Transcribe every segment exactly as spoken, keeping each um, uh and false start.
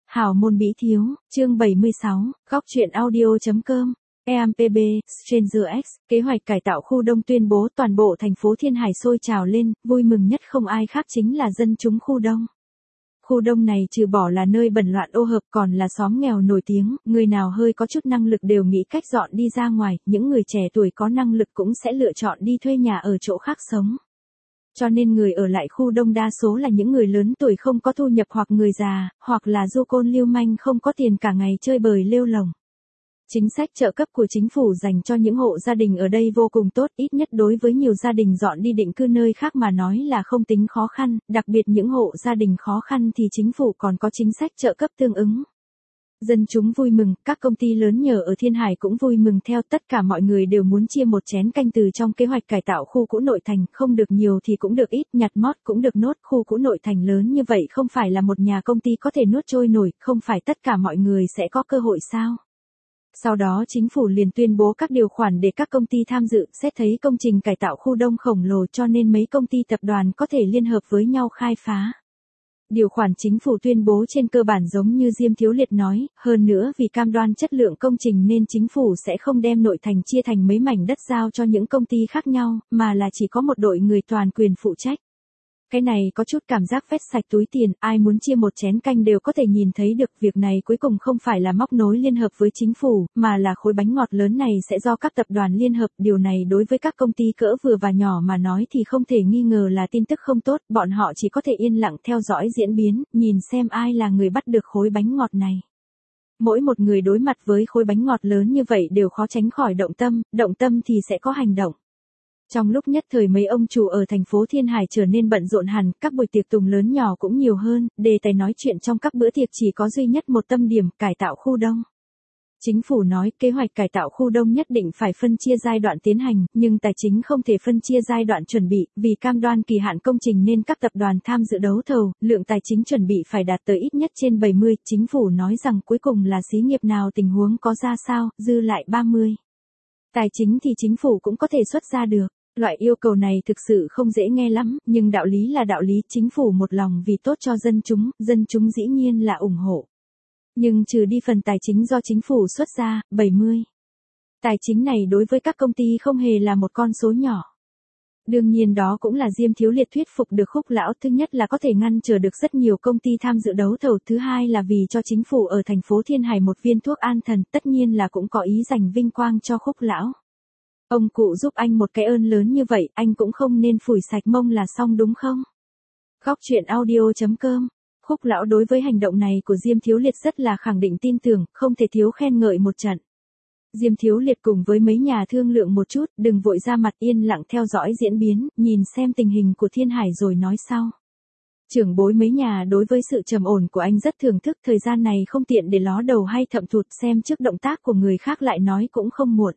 Hào môn bí thiếu, chương bảy mươi sáu, góc truyện audio.com, e em pê bê, Stranger X, kế hoạch cải tạo khu đông tuyên bố toàn bộ thành phố Thiên Hải sôi trào lên, vui mừng nhất không ai khác chính là dân chúng khu đông. Khu đông này trừ bỏ là nơi bẩn loạn ô hợp còn là xóm nghèo nổi tiếng, người nào hơi có chút năng lực đều nghĩ cách dọn đi ra ngoài, những người trẻ tuổi có năng lực cũng sẽ lựa chọn đi thuê nhà ở chỗ khác sống. Cho nên người ở lại khu đông đa số là những người lớn tuổi không có thu nhập hoặc người già, hoặc là du côn lưu manh không có tiền cả ngày chơi bời lêu lồng. Chính sách trợ cấp của chính phủ dành cho những hộ gia đình ở đây vô cùng tốt, ít nhất đối với nhiều gia đình dọn đi định cư nơi khác mà nói là không tính khó khăn, đặc biệt những hộ gia đình khó khăn thì chính phủ còn có chính sách trợ cấp tương ứng. Dân chúng vui mừng, các công ty lớn nhờ ở Thiên Hải cũng vui mừng theo, tất cả mọi người đều muốn chia một chén canh từ trong kế hoạch cải tạo khu cũ nội thành, không được nhiều thì cũng được ít, nhặt mót cũng được nốt, khu cũ nội thành lớn như vậy không phải là một nhà công ty có thể nuốt trôi nổi, không phải tất cả mọi người sẽ có cơ hội sao? Sau đó chính phủ liền tuyên bố các điều khoản để các công ty tham dự, xét thấy công trình cải tạo khu đông khổng lồ cho nên mấy công ty tập đoàn có thể liên hợp với nhau khai phá. Điều khoản chính phủ tuyên bố trên cơ bản giống như Diêm Thiếu Liệt nói, hơn nữa vì cam đoan chất lượng công trình nên chính phủ sẽ không đem nội thành chia thành mấy mảnh đất giao cho những công ty khác nhau, mà là chỉ có một đội người toàn quyền phụ trách. Cái này có chút cảm giác vét sạch túi tiền, ai muốn chia một chén canh đều có thể nhìn thấy được, việc này cuối cùng không phải là móc nối liên hợp với chính phủ, mà là khối bánh ngọt lớn này sẽ do các tập đoàn liên hợp, điều này đối với các công ty cỡ vừa và nhỏ mà nói thì không thể nghi ngờ là tin tức không tốt, bọn họ chỉ có thể yên lặng theo dõi diễn biến, nhìn xem ai là người bắt được khối bánh ngọt này. Mỗi một người đối mặt với khối bánh ngọt lớn như vậy đều khó tránh khỏi động tâm, động tâm thì sẽ có hành động. Trong lúc nhất thời mấy ông chủ ở thành phố Thiên Hải trở nên bận rộn hẳn, các buổi tiệc tùng lớn nhỏ cũng nhiều hơn, đề tài nói chuyện trong các bữa tiệc chỉ có duy nhất một tâm điểm, cải tạo khu đông. Chính phủ nói kế hoạch cải tạo khu đông nhất định phải phân chia giai đoạn tiến hành, nhưng tài chính không thể phân chia giai đoạn chuẩn bị, vì cam đoan kỳ hạn công trình nên các tập đoàn tham dự đấu thầu, lượng tài chính chuẩn bị phải đạt tới ít nhất trên bảy mươi, chính phủ nói rằng cuối cùng là xí nghiệp nào tình huống có ra sao, dư lại ba mươi. Tài chính thì chính phủ cũng có thể xuất ra được. Loại yêu cầu này thực sự không dễ nghe lắm, nhưng đạo lý là đạo lý, chính phủ một lòng vì tốt cho dân chúng, dân chúng dĩ nhiên là ủng hộ. Nhưng trừ đi phần tài chính do chính phủ xuất ra, bảy mươi. Tài chính này đối với các công ty không hề là một con số nhỏ. Đương nhiên đó cũng là Diêm Thiếu Liệt thuyết phục được Khúc Lão, thứ nhất là có thể ngăn trở được rất nhiều công ty tham dự đấu thầu, thứ hai là vì cho chính phủ ở thành phố Thiên Hải một viên thuốc an thần, tất nhiên là cũng có ý dành vinh quang cho Khúc Lão. Ông cụ giúp anh một cái ơn lớn như vậy, anh cũng không nên phủi sạch mông là xong đúng không? Góc truyện audio.com, Khúc Lão đối với hành động này của Diêm Thiếu Liệt rất là khẳng định tin tưởng, không thể thiếu khen ngợi một trận. Diêm Thiếu Liệt cùng với mấy nhà thương lượng một chút, đừng vội ra mặt, yên lặng theo dõi diễn biến, nhìn xem tình hình của Thiên Hải rồi nói sau. Trưởng bối mấy nhà đối với sự trầm ổn của anh rất thưởng thức, thời gian này không tiện để ló đầu hay thậm thụt, xem trước động tác của người khác lại nói cũng không muộn.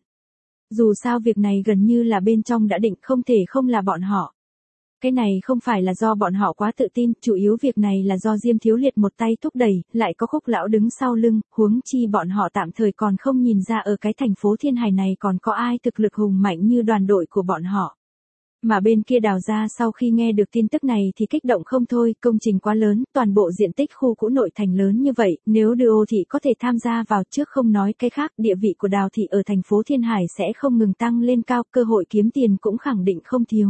Dù sao việc này gần như là bên trong đã định, không thể không là bọn họ. Cái này không phải là do bọn họ quá tự tin, chủ yếu việc này là do Diêm Thiếu Liệt một tay thúc đẩy, lại có Khúc Lão đứng sau lưng, huống chi bọn họ tạm thời còn không nhìn ra ở cái thành phố Thiên Hải này còn có ai thực lực hùng mạnh như đoàn đội của bọn họ. Mà bên kia Đào gia sau khi nghe được tin tức này thì kích động không thôi, công trình quá lớn, toàn bộ diện tích khu cũ nội thành lớn như vậy, nếu Đô thị có thể tham gia vào trước không nói cái khác, địa vị của Đào thị ở thành phố Thiên Hải sẽ không ngừng tăng lên cao, cơ hội kiếm tiền cũng khẳng định không thiếu.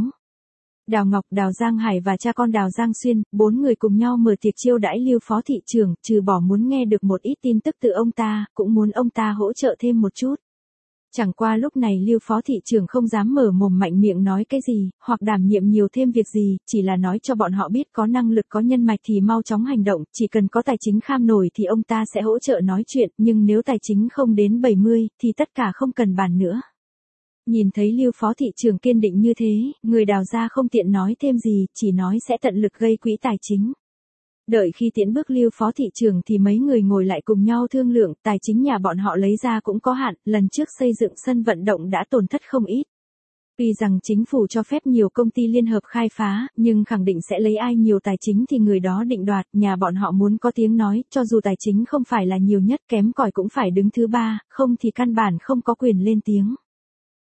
Đào Ngọc, Đào Giang Hải và cha con Đào Giang Xuyên, bốn người cùng nhau mở tiệc chiêu đãi Lưu Phó thị trưởng, trừ bỏ muốn nghe được một ít tin tức từ ông ta, cũng muốn ông ta hỗ trợ thêm một chút. Chẳng qua lúc này Lưu Phó thị trưởng không dám mở mồm mạnh miệng nói cái gì, hoặc đảm nhiệm nhiều thêm việc gì, chỉ là nói cho bọn họ biết có năng lực có nhân mạch thì mau chóng hành động, chỉ cần có tài chính kham nổi thì ông ta sẽ hỗ trợ nói chuyện, nhưng nếu tài chính không đến bảy mươi, thì tất cả không cần bàn nữa. Nhìn thấy Lưu Phó thị trưởng kiên định như thế, người Đào gia không tiện nói thêm gì, chỉ nói sẽ tận lực gây quỹ tài chính. Đợi khi tiến bước Lưu Phó thị trưởng thì mấy người ngồi lại cùng nhau thương lượng, tài chính nhà bọn họ lấy ra cũng có hạn, lần trước xây dựng sân vận động đã tổn thất không ít. Tuy rằng chính phủ cho phép nhiều công ty liên hợp khai phá, nhưng khẳng định sẽ lấy ai nhiều tài chính thì người đó định đoạt, nhà bọn họ muốn có tiếng nói, cho dù tài chính không phải là nhiều nhất, kém cỏi cũng phải đứng thứ ba, không thì căn bản không có quyền lên tiếng.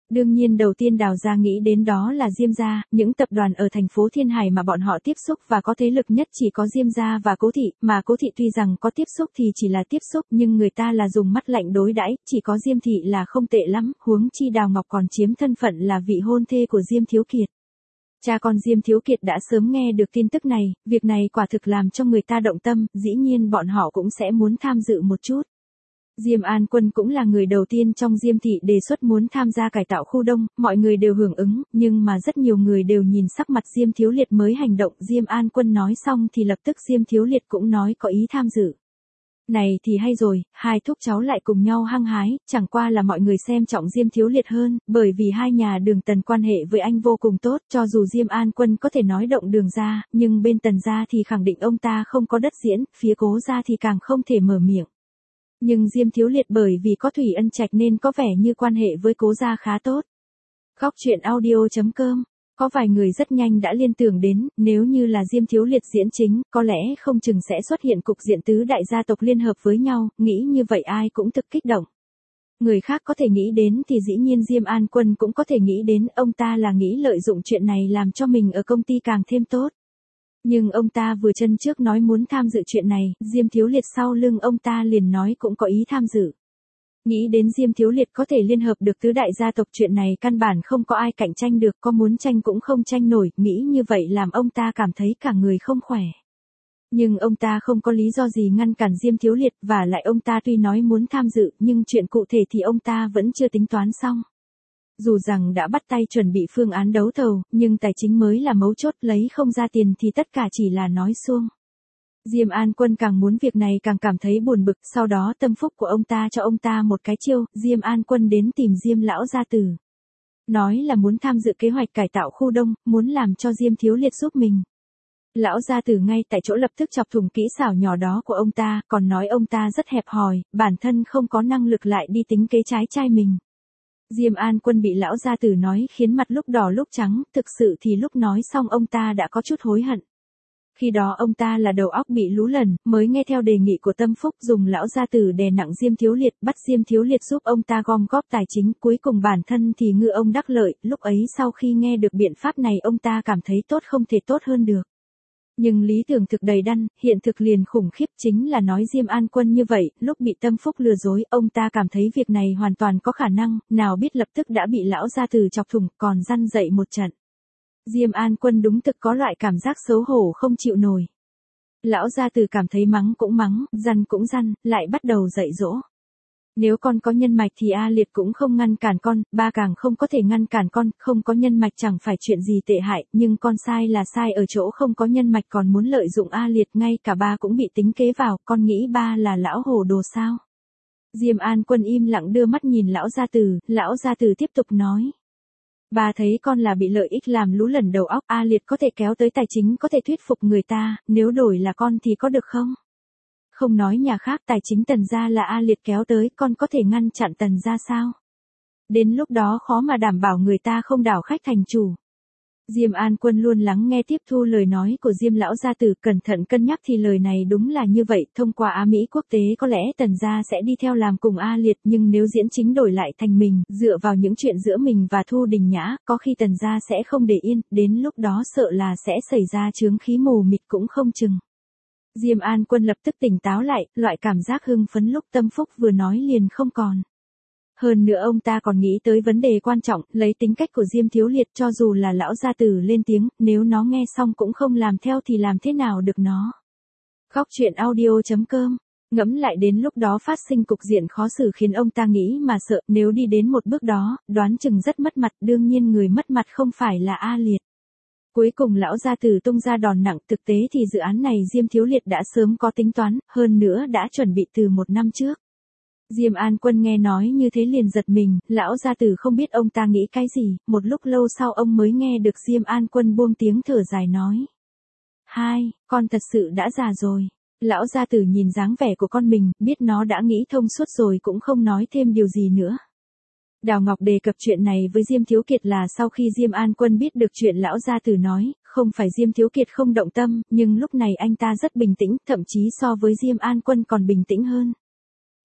Đương nhiên đầu tiên Đào gia nghĩ đến đó là Diêm gia, những tập đoàn ở thành phố Thiên Hải mà bọn họ tiếp xúc và có thế lực nhất chỉ có Diêm gia và Cố thị, mà Cố thị tuy rằng có tiếp xúc thì chỉ là tiếp xúc nhưng người ta là dùng mắt lạnh đối đãi, chỉ có Diêm thị là không tệ lắm, huống chi Đào Ngọc còn chiếm thân phận là vị hôn thê của Diêm Thiếu Kiệt. Cha con Diêm Thiếu Kiệt đã sớm nghe được tin tức này, việc này quả thực làm cho người ta động tâm, dĩ nhiên bọn họ cũng sẽ muốn tham dự một chút. Diêm An Quân cũng là người đầu tiên trong Diêm thị đề xuất muốn tham gia cải tạo khu đông, mọi người đều hưởng ứng, nhưng mà rất nhiều người đều nhìn sắc mặt Diêm Thiếu Liệt mới hành động. Diêm An Quân nói xong thì lập tức Diêm Thiếu Liệt cũng nói có ý tham dự. Này thì hay rồi, hai thúc cháu lại cùng nhau hăng hái, chẳng qua là mọi người xem trọng Diêm Thiếu Liệt hơn, bởi vì hai nhà Đường Tần quan hệ với anh vô cùng tốt, cho dù Diêm An Quân có thể nói động Đường gia, nhưng bên Tần gia thì khẳng định ông ta không có đất diễn, phía Cố gia thì càng không thể mở miệng. Nhưng Diêm Thiếu Liệt bởi vì có Thủy Ân Trạch nên có vẻ như quan hệ với Cố gia khá tốt. Góc truyện audio chấm com. Có vài người rất nhanh đã liên tưởng đến, nếu như là Diêm Thiếu Liệt diễn chính, có lẽ không chừng sẽ xuất hiện cục diện tứ đại gia tộc liên hợp với nhau, nghĩ như vậy ai cũng thực kích động. Người khác có thể nghĩ đến thì dĩ nhiên Diêm An Quân cũng có thể nghĩ đến, ông ta là nghĩ lợi dụng chuyện này làm cho mình ở công ty càng thêm tốt. Nhưng ông ta vừa chân trước nói muốn tham dự chuyện này, Diêm Thiếu Liệt sau lưng ông ta liền nói cũng có ý tham dự. Nghĩ đến Diêm Thiếu Liệt có thể liên hợp được tứ đại gia tộc, chuyện này căn bản không có ai cạnh tranh được, có muốn tranh cũng không tranh nổi, nghĩ như vậy làm ông ta cảm thấy cả người không khỏe. Nhưng ông ta không có lý do gì ngăn cản Diêm Thiếu Liệt, và lại ông ta tuy nói muốn tham dự nhưng chuyện cụ thể thì ông ta vẫn chưa tính toán xong. Dù rằng đã bắt tay chuẩn bị phương án đấu thầu, nhưng tài chính mới là mấu chốt, lấy không ra tiền thì tất cả chỉ là nói suông. Diêm An Quân càng muốn việc này càng cảm thấy buồn bực, sau đó tâm phúc của ông ta cho ông ta một cái chiêu, Diêm An Quân đến tìm Diêm lão gia tử. Nói là muốn tham dự kế hoạch cải tạo khu đông, muốn làm cho Diêm Thiếu Liệt giúp mình. Lão gia tử ngay tại chỗ lập tức chọc thủng kỹ xảo nhỏ đó của ông ta, còn nói ông ta rất hẹp hòi, bản thân không có năng lực lại đi tính kế trái trai mình. Diêm An Quân bị lão gia tử nói khiến mặt lúc đỏ lúc trắng, thực sự thì lúc nói xong ông ta đã có chút hối hận. Khi đó ông ta là đầu óc bị lú lẫn, mới nghe theo đề nghị của Tâm Phúc dùng lão gia tử đè nặng Diêm Thiếu Liệt, bắt Diêm Thiếu Liệt giúp ông ta gom góp tài chính, cuối cùng bản thân thì ngư ông đắc lợi, lúc ấy sau khi nghe được biện pháp này ông ta cảm thấy tốt không thể tốt hơn được. Nhưng lý tưởng thực đầy đặn, hiện thực liền khủng khiếp, chính là nói Diêm An Quân như vậy, lúc bị Tâm Phúc lừa dối, ông ta cảm thấy việc này hoàn toàn có khả năng, nào biết lập tức đã bị lão gia tử chọc thủng, còn răn dậy một trận. Diêm An Quân đúng thực có loại cảm giác xấu hổ không chịu nổi. Lão gia tử cảm thấy mắng cũng mắng, răn cũng răn, lại bắt đầu dạy dỗ. Nếu con có nhân mạch thì A Liệt cũng không ngăn cản con, ba càng không có thể ngăn cản con, không có nhân mạch chẳng phải chuyện gì tệ hại, nhưng con sai là sai ở chỗ không có nhân mạch còn muốn lợi dụng A Liệt, ngay cả ba cũng bị tính kế vào, con nghĩ ba là lão hồ đồ sao? Diêm An Quân im lặng đưa mắt nhìn lão gia tử, lão gia tử tiếp tục nói. Bà thấy con là bị lợi ích làm lú lẫn đầu óc, A Liệt có thể kéo tới tài chính, có thể thuyết phục người ta, nếu đổi là con thì có được không? Không nói nhà khác, tài chính Tần gia là A Liệt kéo tới, con có thể ngăn chặn Tần gia sao? Đến lúc đó khó mà đảm bảo người ta không đảo khách thành chủ. Diêm An Quân luôn lắng nghe tiếp thu lời nói của Diêm lão gia tử, cẩn thận cân nhắc thì lời này đúng là như vậy, thông qua Á Mỹ quốc tế có lẽ Tần gia sẽ đi theo làm cùng A Liệt, nhưng nếu diễn chính đổi lại thành mình, dựa vào những chuyện giữa mình và Thu Đình Nhã, có khi Tần gia sẽ không để yên, đến lúc đó sợ là sẽ xảy ra chướng khí mù mịt cũng không chừng. Diêm An Quân lập tức tỉnh táo lại, loại cảm giác hưng phấn lúc Tâm Phúc vừa nói liền không còn. Hơn nữa ông ta còn nghĩ tới vấn đề quan trọng, lấy tính cách của Diêm Thiếu Liệt, cho dù là lão gia tử lên tiếng, nếu nó nghe xong cũng không làm theo thì làm thế nào được nó. Góc truyện audio chấm com. Ngẫm lại đến lúc đó phát sinh cục diện khó xử khiến ông ta nghĩ mà sợ, nếu đi đến một bước đó, đoán chừng rất mất mặt, đương nhiên người mất mặt không phải là A Liệt. Cuối cùng lão gia tử tung ra đòn nặng, thực tế thì dự án này Diêm Thiếu Liệt đã sớm có tính toán, hơn nữa đã chuẩn bị từ một năm trước. Diêm An Quân nghe nói như thế liền giật mình, lão gia tử không biết ông ta nghĩ cái gì, một lúc lâu sau ông mới nghe được Diêm An Quân buông tiếng thở dài nói. Hai, con thật sự đã già rồi. Lão gia tử nhìn dáng vẻ của con mình, biết nó đã nghĩ thông suốt rồi cũng không nói thêm điều gì nữa. Đào Ngọc đề cập chuyện này với Diêm Thiếu Kiệt là sau khi Diêm An Quân biết được chuyện lão gia tử nói, không phải Diêm Thiếu Kiệt không động tâm, nhưng lúc này anh ta rất bình tĩnh, thậm chí so với Diêm An Quân còn bình tĩnh hơn.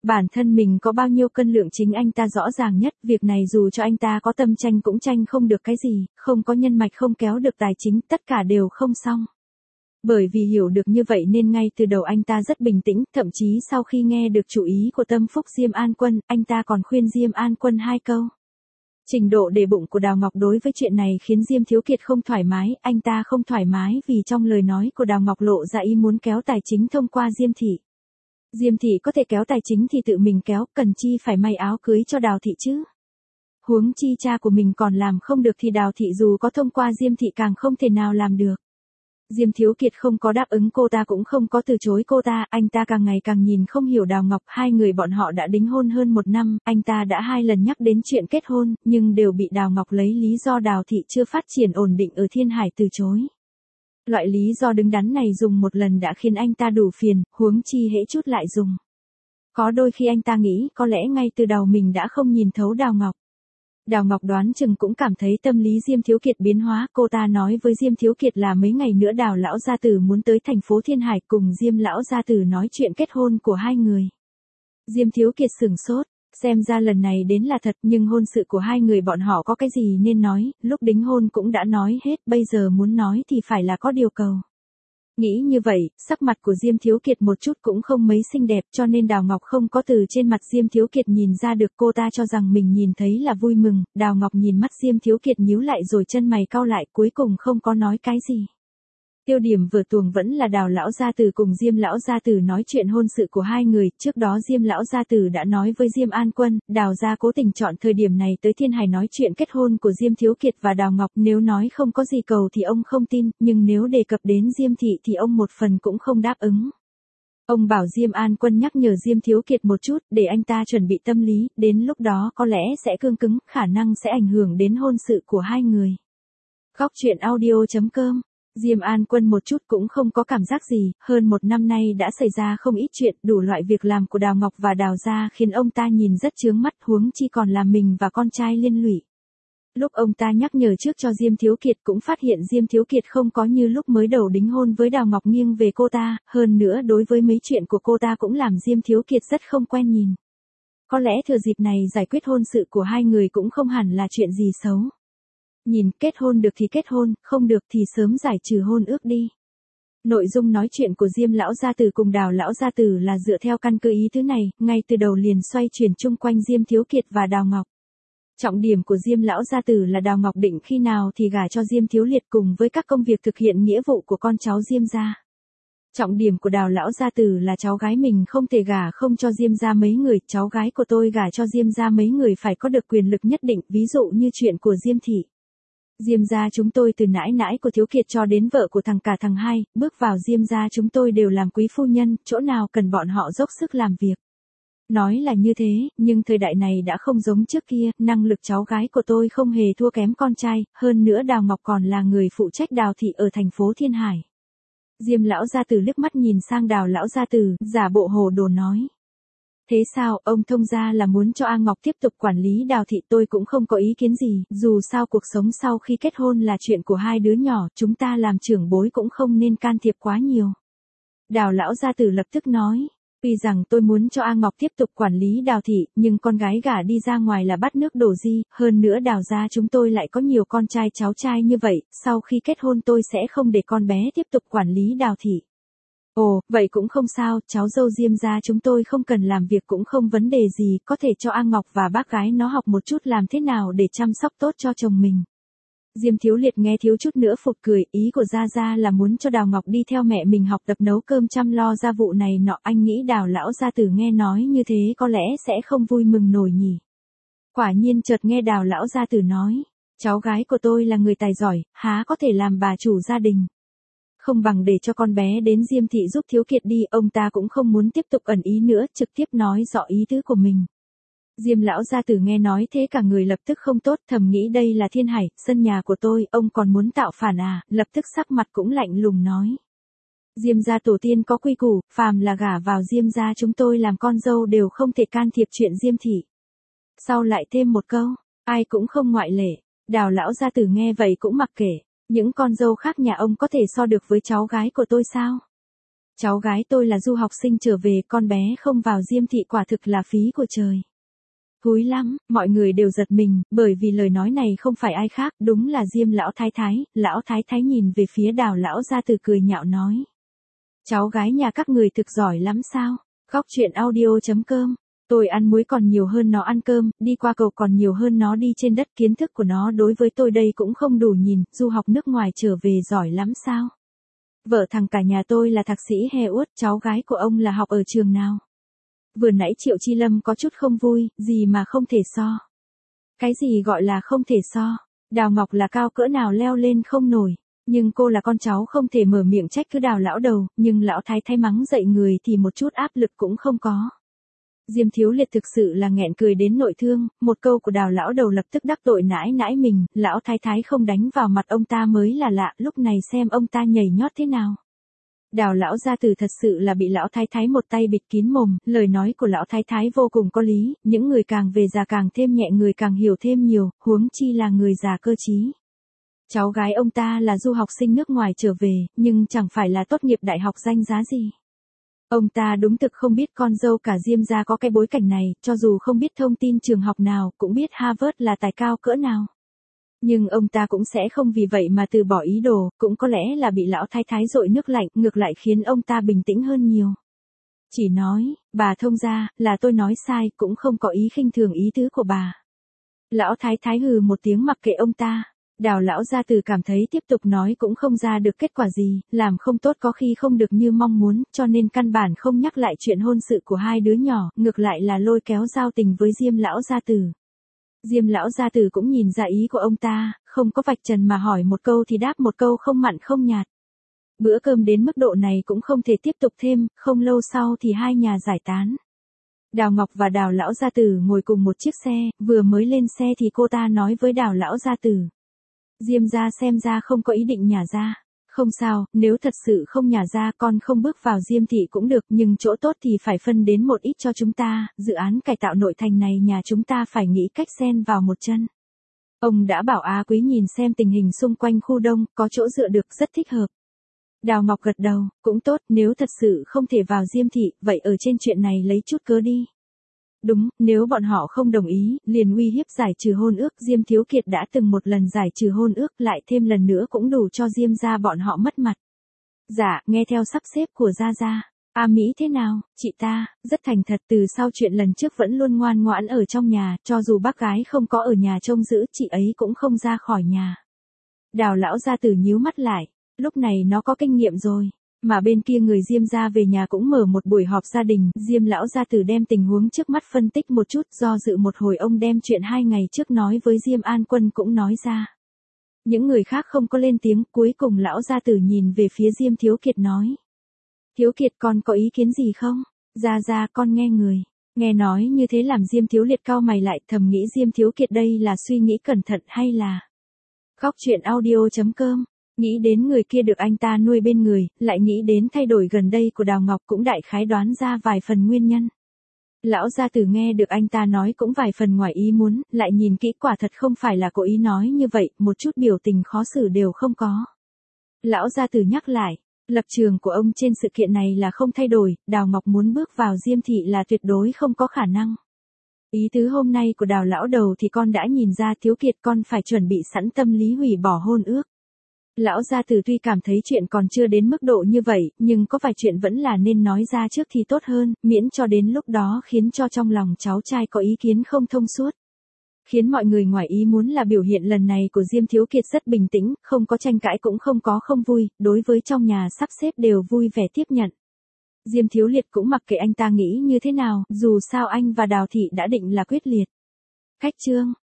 Bản thân mình có bao nhiêu cân lượng chính anh ta rõ ràng nhất, việc này dù cho anh ta có tâm tranh cũng tranh không được cái gì, không có nhân mạch không kéo được tài chính, tất cả đều không xong. Bởi vì hiểu được như vậy nên ngay từ đầu anh ta rất bình tĩnh, thậm chí sau khi nghe được chủ ý của tâm phúc Diêm An Quân, anh ta còn khuyên Diêm An Quân hai câu. Trình độ để bụng của Đào Ngọc đối với chuyện này khiến Diêm Thiếu Kiệt không thoải mái, anh ta không thoải mái vì trong lời nói của Đào Ngọc lộ ra ý muốn kéo tài chính thông qua Diêm Thị. Diêm Thị có thể kéo tài chính thì tự mình kéo, cần chi phải may áo cưới cho Đào Thị chứ. Huống chi cha của mình còn làm không được thì Đào Thị dù có thông qua Diêm Thị càng không thể nào làm được. Diêm Thiếu Kiệt không có đáp ứng cô ta cũng không có từ chối cô ta, anh ta càng ngày càng nhìn không hiểu Đào Ngọc, hai người bọn họ đã đính hôn hơn một năm, anh ta đã hai lần nhắc đến chuyện kết hôn, nhưng đều bị Đào Ngọc lấy lý do Đào Thị chưa phát triển ổn định ở Thiên Hải từ chối. Loại lý do đứng đắn này dùng một lần đã khiến anh ta đủ phiền, huống chi hễ chút lại dùng. Có đôi khi anh ta nghĩ có lẽ ngay từ đầu mình đã không nhìn thấu Đào Ngọc. Đào Ngọc đoán chừng cũng cảm thấy tâm lý Diêm Thiếu Kiệt biến hóa, cô ta nói với Diêm Thiếu Kiệt là mấy ngày nữa Đào lão gia tử muốn tới thành phố Thiên Hải cùng Diêm lão gia tử nói chuyện kết hôn của hai người. Diêm Thiếu Kiệt sửng sốt, xem ra lần này đến là thật, nhưng hôn sự của hai người bọn họ có cái gì nên nói, lúc đính hôn cũng đã nói hết, bây giờ muốn nói thì phải là có điều cầu. Nghĩ như vậy, sắc mặt của Diêm Thiếu Kiệt một chút cũng không mấy xinh đẹp, cho nên Đào Ngọc không có từ trên mặt Diêm Thiếu Kiệt nhìn ra được, cô ta cho rằng mình nhìn thấy là vui mừng. Đào Ngọc nhìn mắt Diêm Thiếu Kiệt nhíu lại rồi chân mày cau lại, cuối cùng không có nói cái gì. Tiêu điểm vừa tuồng vẫn là Đào lão gia tử cùng Diêm lão gia tử nói chuyện hôn sự của hai người, trước đó Diêm lão gia tử đã nói với Diêm An Quân, Đào gia cố tình chọn thời điểm này tới Thiên Hải nói chuyện kết hôn của Diêm Thiếu Kiệt và Đào Ngọc, nếu nói không có gì cầu thì ông không tin, nhưng nếu đề cập đến Diêm Thị thì ông một phần cũng không đáp ứng. Ông bảo Diêm An Quân nhắc nhở Diêm Thiếu Kiệt một chút, để anh ta chuẩn bị tâm lý, đến lúc đó có lẽ sẽ cương cứng, khả năng sẽ ảnh hưởng đến hôn sự của hai người. Góc truyện audio chấm com. Diêm An Quân một chút cũng không có cảm giác gì, hơn một năm nay đã xảy ra không ít chuyện, đủ loại việc làm của Đào Ngọc và Đào gia khiến ông ta nhìn rất chướng mắt, huống chi còn là mình và con trai liên lụy. Lúc ông ta nhắc nhở trước cho Diêm Thiếu Kiệt cũng phát hiện Diêm Thiếu Kiệt không có như lúc mới đầu đính hôn với Đào Ngọc nghiêng về cô ta, hơn nữa đối với mấy chuyện của cô ta cũng làm Diêm Thiếu Kiệt rất không quen nhìn. Có lẽ thừa dịp này giải quyết hôn sự của hai người cũng không hẳn là chuyện gì xấu. Nhìn, kết hôn được thì kết hôn, không được thì sớm giải trừ hôn ước đi. Nội dung nói chuyện của Diêm lão gia tử cùng Đào lão gia tử là dựa theo căn cứ ý thứ này, ngay từ đầu liền xoay chuyển chung quanh Diêm Thiếu Kiệt và Đào Ngọc. Trọng điểm của Diêm lão gia tử là Đào Ngọc định khi nào thì gả cho Diêm Thiếu Liệt cùng với các công việc thực hiện nghĩa vụ của con cháu Diêm gia. Trọng điểm của Đào lão gia tử là cháu gái mình không thể gả không cho Diêm gia mấy người, cháu gái của tôi gả cho Diêm gia mấy người phải có được quyền lực nhất định, ví dụ như chuyện của Diêm Thị. Diêm gia chúng tôi từ nãi nãi của Thiếu Kiệt cho đến vợ của thằng cả thằng hai, bước vào Diêm gia chúng tôi đều làm quý phu nhân, chỗ nào cần bọn họ dốc sức làm việc. Nói là như thế, nhưng thời đại này đã không giống trước kia, năng lực cháu gái của tôi không hề thua kém con trai, hơn nữa Đào Ngọc còn là người phụ trách Đào Thị ở thành phố Thiên Hải. Diêm lão gia tử liếc mắt nhìn sang Đào lão gia tử, giả bộ hồ đồ nói. Thế sao, ông thông gia là muốn cho A Ngọc tiếp tục quản lý Đào Thị, tôi cũng không có ý kiến gì, dù sao cuộc sống sau khi kết hôn là chuyện của hai đứa nhỏ, chúng ta làm trưởng bối cũng không nên can thiệp quá nhiều. Đào lão gia tử lập tức nói, tuy rằng tôi muốn cho A Ngọc tiếp tục quản lý Đào Thị, nhưng con gái gả đi ra ngoài là bắt nước đổ di, hơn nữa Đào gia chúng tôi lại có nhiều con trai cháu trai như vậy, sau khi kết hôn tôi sẽ không để con bé tiếp tục quản lý Đào Thị. Ồ, vậy cũng không sao, cháu dâu Diêm gia chúng tôi không cần làm việc cũng không vấn đề gì, có thể cho A Ngọc và bác gái nó học một chút làm thế nào để chăm sóc tốt cho chồng mình. Diêm Thiếu Liệt nghe thiếu chút nữa phụt cười, ý của Gia Gia là muốn cho Đào Ngọc đi theo mẹ mình học tập nấu cơm chăm lo gia vụ này nọ, anh nghĩ Đào lão gia tử nghe nói như thế có lẽ sẽ không vui mừng nổi nhỉ. Quả nhiên chợt nghe Đào lão gia tử nói, cháu gái của tôi là người tài giỏi, há có thể làm bà chủ gia đình. Không bằng để cho con bé đến Diêm Thị giúp Thiếu Kiệt đi, ông ta cũng không muốn tiếp tục ẩn ý nữa, trực tiếp nói rõ ý tứ của mình. Diêm lão gia tử nghe nói thế cả người lập tức không tốt, thầm nghĩ đây là Thiên Hải, sân nhà của tôi, ông còn muốn tạo phản à, lập tức sắc mặt cũng lạnh lùng nói. Diêm gia tổ tiên có quy củ, phàm là gả vào Diêm gia chúng tôi làm con dâu đều không thể can thiệp chuyện Diêm Thị. Sau lại thêm một câu, ai cũng không ngoại lệ, Đào lão gia tử nghe vậy cũng mặc kệ. Những con dâu khác nhà ông có thể so được với cháu gái của tôi sao? Cháu gái tôi là du học sinh trở về, con bé không vào Diêm thị quả thực là phí của trời. Húi lắm, mọi người đều giật mình, bởi vì lời nói này không phải ai khác, đúng là Diêm lão thái thái. Lão thái thái nhìn về phía Đào lão gia tử cười nhạo nói. Cháu gái nhà các người thực giỏi lắm sao? Góc truyện audio.com. Tôi ăn muối còn nhiều hơn nó ăn cơm, đi qua cầu còn nhiều hơn nó đi trên đất, kiến thức của nó đối với tôi đây cũng không đủ nhìn, du học nước ngoài trở về giỏi lắm sao? Vợ thằng cả nhà tôi là thạc sĩ he uất, cháu gái của ông là học ở trường nào? Vừa nãy Triệu Chi Lâm có chút không vui, gì mà không thể so. Cái gì gọi là không thể so? Đào Ngọc là cao cỡ nào leo lên không nổi. Nhưng cô là con cháu không thể mở miệng trách cứ Đào lão đầu, nhưng lão thái thái mắng dậy người thì một chút áp lực cũng không có. Diêm Thiếu Liệt thực sự là nghẹn cười đến nội thương, một câu của Đào lão đầu lập tức đắc tội nãi nãi mình, lão thái thái không đánh vào mặt ông ta mới là lạ, lúc này xem ông ta nhảy nhót thế nào. Đào lão gia tử thật sự là bị lão thái thái một tay bịt kín mồm, lời nói của lão thái thái vô cùng có lý, những người càng về già càng thêm nhẹ, người càng hiểu thêm nhiều, huống chi là người già cơ trí. Cháu gái ông ta là du học sinh nước ngoài trở về, nhưng chẳng phải là tốt nghiệp đại học danh giá gì. Ông ta đúng thực không biết con dâu cả Diêm gia có cái bối cảnh này, cho dù không biết thông tin trường học nào, cũng biết Harvard là tài cao cỡ nào. Nhưng ông ta cũng sẽ không vì vậy mà từ bỏ ý đồ, cũng có lẽ là bị lão thái thái dội nước lạnh, ngược lại khiến ông ta bình tĩnh hơn nhiều. Chỉ nói, bà thông gia, là tôi nói sai, cũng không có ý khinh thường ý tứ của bà. Lão thái thái hừ một tiếng mặc kệ ông ta. Đào lão gia tử cảm thấy tiếp tục nói cũng không ra được kết quả gì, làm không tốt có khi không được như mong muốn, cho nên căn bản không nhắc lại chuyện hôn sự của hai đứa nhỏ, ngược lại là lôi kéo giao tình với Diêm lão gia tử. Diêm lão gia tử cũng nhìn ra ý của ông ta, không có vạch trần mà hỏi một câu thì đáp một câu, không mặn không nhạt. Bữa cơm đến mức độ này cũng không thể tiếp tục thêm, không lâu sau thì hai nhà giải tán. Đào Ngọc và Đào lão gia tử ngồi cùng một chiếc xe, vừa mới lên xe thì cô ta nói với Đào lão gia tử. Diêm gia xem ra không có ý định nhả ra. Không sao, nếu thật sự không nhả ra con không bước vào Diêm thị cũng được, nhưng chỗ tốt thì phải phân đến một ít cho chúng ta, dự án cải tạo nội thành này nhà chúng ta phải nghĩ cách xen vào một chân. Ông đã bảo Á Quý nhìn xem tình hình xung quanh khu đông, có chỗ dựa được rất thích hợp. Đào Ngọc gật đầu, cũng tốt, nếu thật sự không thể vào Diêm thị, vậy ở trên chuyện này lấy chút cớ đi. Đúng, nếu bọn họ không đồng ý, liền uy hiếp giải trừ hôn ước, Diêm Thiếu Kiệt đã từng một lần giải trừ hôn ước, lại thêm lần nữa cũng đủ cho Diêm gia bọn họ mất mặt. Dạ, nghe theo sắp xếp của Gia Gia. A Mỹ thế nào, chị ta, rất thành thật, từ sau chuyện lần trước vẫn luôn ngoan ngoãn ở trong nhà, cho dù bác gái không có ở nhà trông giữ, chị ấy cũng không ra khỏi nhà. Đào lão gia tử nhíu mắt lại, lúc này nó có kinh nghiệm rồi. Mà bên kia người Diêm gia về nhà cũng mở một buổi họp gia đình, Diêm lão gia tử đem tình huống trước mắt phân tích một chút, do dự một hồi ông đem chuyện hai ngày trước nói với Diêm An Quân cũng nói ra. Những người khác không có lên tiếng, cuối cùng lão gia tử nhìn về phía Diêm Thiếu Kiệt nói. Thiếu Kiệt con có ý kiến gì không? Gia Gia con nghe người. Nghe nói như thế làm Diêm Thiếu Liệt cau mày lại, thầm nghĩ Diêm Thiếu Kiệt đây là suy nghĩ cẩn thận hay là. Góc truyện audio.com. Nghĩ đến người kia được anh ta nuôi bên người, lại nghĩ đến thay đổi gần đây của Đào Ngọc cũng đại khái đoán ra vài phần nguyên nhân. Lão gia tử nghe được anh ta nói cũng vài phần ngoài ý muốn, lại nhìn kỹ quả thật không phải là cố ý nói như vậy, một chút biểu tình khó xử đều không có. Lão gia tử nhắc lại, lập trường của ông trên sự kiện này là không thay đổi, Đào Ngọc muốn bước vào Diêm thị là tuyệt đối không có khả năng. Ý tứ hôm nay của Đào lão đầu thì con đã nhìn ra, Thiếu Kiệt con phải chuẩn bị sẵn tâm lý hủy bỏ hôn ước. Lão gia tử tuy cảm thấy chuyện còn chưa đến mức độ như vậy, nhưng có vài chuyện vẫn là nên nói ra trước thì tốt hơn, miễn cho đến lúc đó khiến cho trong lòng cháu trai có ý kiến không thông suốt. Khiến mọi người ngoài ý muốn là biểu hiện lần này của Diêm Thiếu Kiệt rất bình tĩnh, không có tranh cãi cũng không có không vui, đối với trong nhà sắp xếp đều vui vẻ tiếp nhận. Diêm Thiếu Liệt cũng mặc kệ anh ta nghĩ như thế nào, dù sao anh và Đào thị đã định là quyết liệt. Cách chương